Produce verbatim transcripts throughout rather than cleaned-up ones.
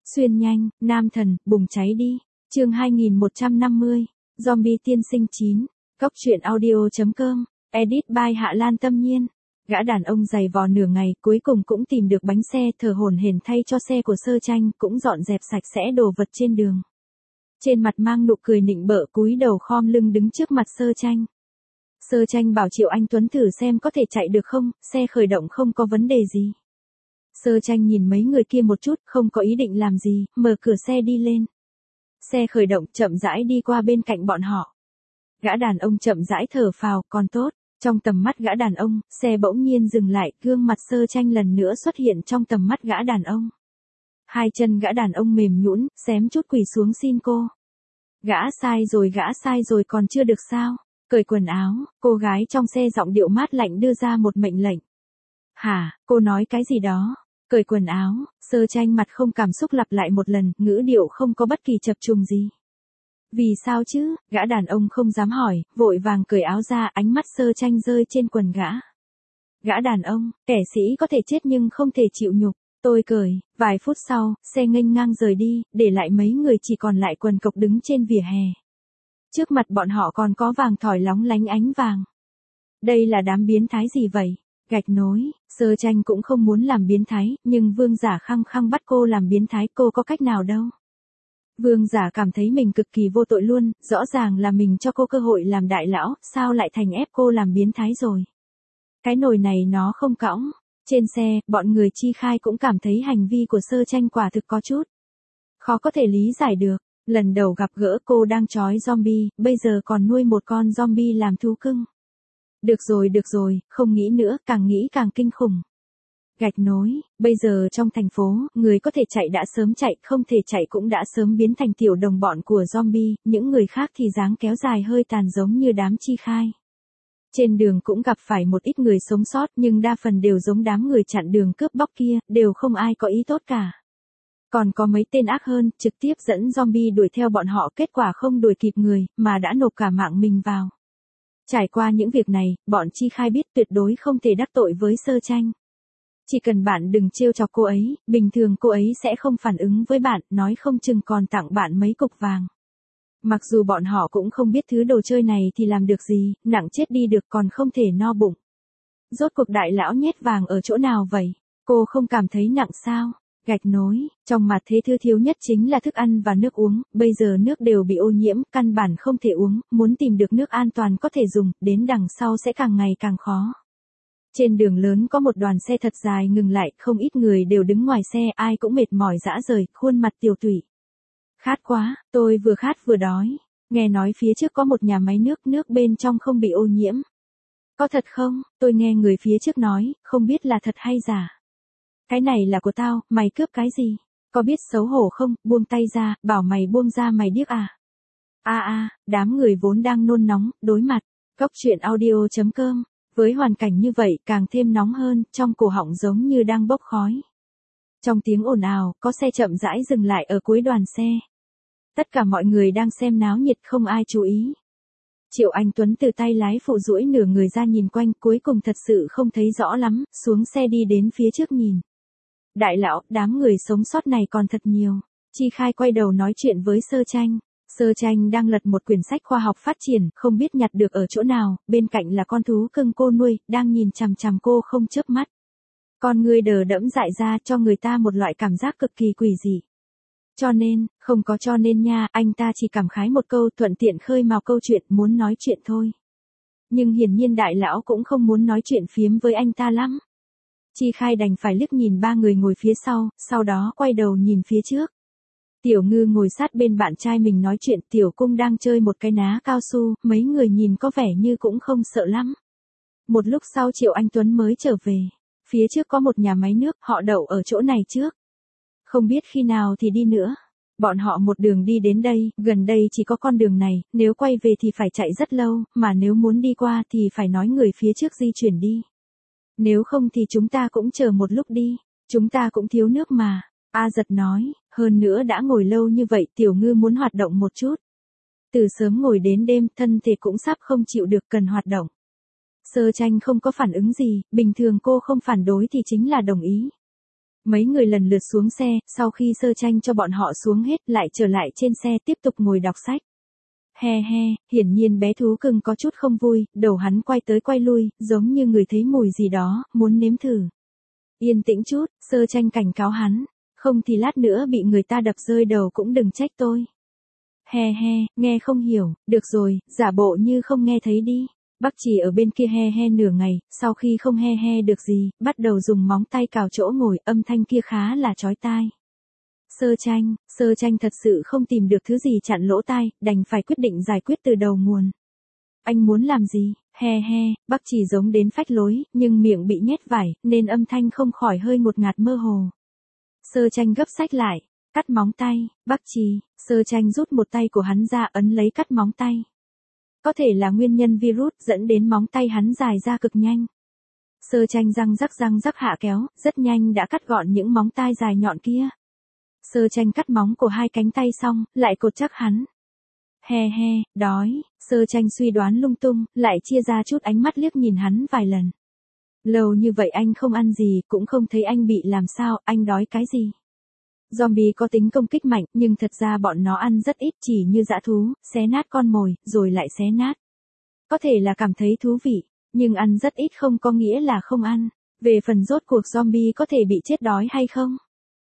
Xuyên nhanh, nam thần, bùng cháy đi. Chương hai nghìn một trăm năm mươi. Zombie tiên sinh chín. Cốc truyện audio chấm com. Edit by Hạ Lan Tâm Nhiên. Gã đàn ông giày vò nửa ngày, cuối cùng cũng tìm được bánh xe, thở hổn hển thay cho xe của Sơ Tranh, cũng dọn dẹp sạch sẽ đồ vật trên đường. Trên mặt mang nụ cười nịnh bợ, cúi đầu khom lưng đứng trước mặt Sơ Tranh. Sơ Tranh bảo Triệu Anh Tuấn thử xem có thể chạy được không, xe khởi động không có vấn đề gì. Sơ Tranh nhìn mấy người kia một chút, không có ý định làm gì, mở cửa xe đi lên. Xe khởi động chậm rãi đi qua bên cạnh bọn họ. Gã đàn ông chậm rãi thở phào, còn tốt. Trong tầm mắt gã đàn ông, xe bỗng nhiên dừng lại, gương mặt Sơ Tranh lần nữa xuất hiện trong tầm mắt gã đàn ông. Hai chân gã đàn ông mềm nhũn, xém chút quỳ xuống xin cô. Gã sai rồi, gã sai rồi còn chưa được sao? Cởi quần áo, cô gái trong xe giọng điệu mát lạnh đưa ra một mệnh lệnh. Hả, cô nói cái gì đó? Cởi quần áo, Sơ Tranh mặt không cảm xúc lặp lại một lần, ngữ điệu không có bất kỳ chập trùng gì. Vì sao chứ, gã đàn ông không dám hỏi, vội vàng cởi áo ra, ánh mắt Sơ Tranh rơi trên quần gã. Gã đàn ông, kẻ sĩ có thể chết nhưng không thể chịu nhục, tôi cởi, vài phút sau, xe nghênh ngang rời đi, để lại mấy người chỉ còn lại quần cộc đứng trên vỉa hè. Trước mặt bọn họ còn có vàng thỏi lóng lánh ánh vàng. Đây là đám biến thái gì vậy? Gạch nối, Sơ Tranh cũng không muốn làm biến thái, nhưng Vương Giả khăng khăng bắt cô làm biến thái, cô có cách nào đâu. Vương Giả cảm thấy mình cực kỳ vô tội luôn, rõ ràng là mình cho cô cơ hội làm đại lão, sao lại thành ép cô làm biến thái rồi. Cái nồi này nó không cõng. Trên xe, bọn người Chi Khai cũng cảm thấy hành vi của Sơ Tranh quả thực có chút khó có thể lý giải được. Lần đầu gặp gỡ cô đang trói zombie, bây giờ còn nuôi một con zombie làm thú cưng. Được rồi được rồi, không nghĩ nữa, càng nghĩ càng kinh khủng. Gạch nối, bây giờ trong thành phố, người có thể chạy đã sớm chạy, không thể chạy cũng đã sớm biến thành tiểu đồng bọn của zombie, những người khác thì dáng kéo dài hơi tàn giống như đám Chi Khai. Trên đường cũng gặp phải một ít người sống sót nhưng đa phần đều giống đám người chặn đường cướp bóc kia, đều không ai có ý tốt cả. Còn có mấy tên ác hơn, trực tiếp dẫn zombie đuổi theo bọn họ, kết quả không đuổi kịp người, mà đã nộp cả mạng mình vào. Trải qua những việc này, bọn Chi Khai biết tuyệt đối không thể đắc tội với Sơ Tranh. Chỉ cần bạn đừng trêu chọc cô ấy, bình thường cô ấy sẽ không phản ứng với bạn, nói không chừng còn tặng bạn mấy cục vàng. Mặc dù bọn họ cũng không biết thứ đồ chơi này thì làm được gì, nặng chết đi được còn không thể no bụng. Rốt cuộc đại lão nhét vàng ở chỗ nào vậy? Cô không cảm thấy nặng sao? Gạch nối, trong mặt thế thứ thiếu nhất chính là thức ăn và nước uống, bây giờ nước đều bị ô nhiễm, căn bản không thể uống, muốn tìm được nước an toàn có thể dùng, đến đằng sau sẽ càng ngày càng khó. Trên đường lớn có một đoàn xe thật dài ngừng lại, không ít người đều đứng ngoài xe, ai cũng mệt mỏi rã rời, khuôn mặt tiều tụy. Khát quá, tôi vừa khát vừa đói. Nghe nói phía trước có một nhà máy nước, nước bên trong không bị ô nhiễm. Có thật không? Tôi nghe người phía trước nói, không biết là thật hay giả. Cái này là của tao, mày cướp cái gì? Có biết xấu hổ không? Buông tay ra, bảo mày buông ra mày điếc à? A a, đám người vốn đang nôn nóng, đối mặt. Cốc truyện audio chấm com. Với hoàn cảnh như vậy càng thêm nóng hơn, trong cổ họng giống như đang bốc khói. Trong tiếng ồn ào, có xe chậm rãi dừng lại ở cuối đoàn xe. Tất cả mọi người đang xem náo nhiệt, không ai chú ý. Triệu Anh Tuấn từ tay lái phụ duỗi nửa người ra nhìn quanh, cuối cùng thật sự không thấy rõ lắm, xuống xe đi đến phía trước nhìn. Đại lão, đám người sống sót này còn thật nhiều. Chi Khai quay đầu nói chuyện với Sơ Tranh. Sơ Tranh đang lật một quyển sách khoa học phát triển, không biết nhặt được ở chỗ nào, bên cạnh là con thú cưng cô nuôi, đang nhìn chằm chằm cô không chớp mắt. Con người đờ đẫm dại ra cho người ta một loại cảm giác cực kỳ quỷ dị. Cho nên, không có cho nên nha, anh ta chỉ cảm khái một câu, thuận tiện khơi mào câu chuyện, muốn nói chuyện thôi. Nhưng hiển nhiên đại lão cũng không muốn nói chuyện phiếm với anh ta lắm. Chi Khai đành phải liếc nhìn ba người ngồi phía sau, sau đó quay đầu nhìn phía trước. Tiểu Ngư ngồi sát bên bạn trai mình nói chuyện, Tiểu Cung đang chơi một cái ná cao su, mấy người nhìn có vẻ như cũng không sợ lắm. Một lúc sau Triệu Anh Tuấn mới trở về. Phía trước có một nhà máy nước, họ đậu ở chỗ này trước. Không biết khi nào thì đi nữa. Bọn họ một đường đi đến đây, gần đây chỉ có con đường này, nếu quay về thì phải chạy rất lâu, mà nếu muốn đi qua thì phải nói người phía trước di chuyển đi. Nếu không thì chúng ta cũng chờ một lúc đi, chúng ta cũng thiếu nước mà. A Giật nói, hơn nữa đã ngồi lâu như vậy, Tiểu Ngư muốn hoạt động một chút. Từ sớm ngồi đến đêm, thân thể cũng sắp không chịu được, cần hoạt động. Sơ Tranh không có phản ứng gì, bình thường cô không phản đối thì chính là đồng ý. Mấy người lần lượt xuống xe, sau khi Sơ Tranh cho bọn họ xuống hết lại trở lại trên xe tiếp tục ngồi đọc sách. He he, hiển nhiên bé thú cưng có chút không vui, đầu hắn quay tới quay lui, giống như người thấy mùi gì đó, muốn nếm thử. Yên tĩnh chút, Sơ Tranh cảnh cáo hắn, không thì lát nữa bị người ta đập rơi đầu cũng đừng trách tôi. He he, nghe không hiểu, được rồi, giả bộ như không nghe thấy đi. Bác Chỉ ở bên kia he he nửa ngày, sau khi không he he được gì, bắt đầu dùng móng tay cào chỗ ngồi, âm thanh kia khá là chói tai. Sơ Tranh, Sơ Tranh thật sự không tìm được thứ gì chặn lỗ tai, đành phải quyết định giải quyết từ đầu nguồn. Anh muốn làm gì? He he, Bác Chỉ giống đến phách lối, nhưng miệng bị nhét vải, nên âm thanh không khỏi hơi ngột ngạt mơ hồ. Sơ Tranh gấp sách lại, cắt móng tay, Bác Chỉ, Sơ Tranh rút một tay của hắn ra ấn lấy cắt móng tay. Có thể là nguyên nhân virus dẫn đến móng tay hắn dài ra cực nhanh. Sơ Tranh răng rắc răng rắc hạ kéo, rất nhanh đã cắt gọn những móng tay dài nhọn kia. Sơ Tranh cắt móng của hai cánh tay xong, lại cột chắc hắn. He he, đói, Sơ Tranh suy đoán lung tung, lại chia ra chút ánh mắt liếc nhìn hắn vài lần. Lâu như vậy anh không ăn gì, cũng không thấy anh bị làm sao, anh đói cái gì? Zombie có tính công kích mạnh, nhưng thật ra bọn nó ăn rất ít, chỉ như dã thú, xé nát con mồi, rồi lại xé nát. Có thể là cảm thấy thú vị, nhưng ăn rất ít không có nghĩa là không ăn. Về phần rốt cuộc zombie có thể bị chết đói hay không?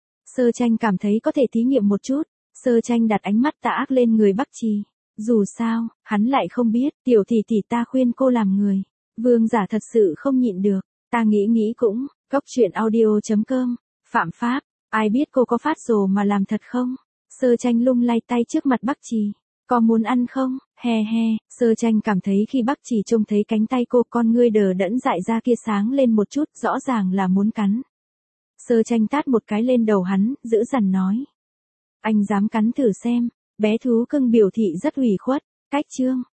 Sơ Tranh cảm thấy có thể thí nghiệm một chút. Sơ Tranh đặt ánh mắt tà ác lên người Bác Chỉ. Dù sao, hắn lại không biết, tiểu tỷ tỷ ta khuyên cô làm người. Vương giả thật sự không nhịn được, ta nghĩ nghĩ cũng, góc truyện audio chấm com, phạm pháp, ai biết cô có phát rồ mà làm thật không? Sơ Tranh lung lay tay trước mặt Bác Chỉ, có muốn ăn không? He he, Sơ Tranh cảm thấy khi Bác Chỉ trông thấy cánh tay cô, con ngươi đờ đẫn dại ra kia sáng lên một chút, rõ ràng là muốn cắn. Sơ Tranh tát một cái lên đầu hắn, dữ dằn nói. Anh dám cắn thử xem, bé thú cưng biểu thị rất ủy khuất, cách chương.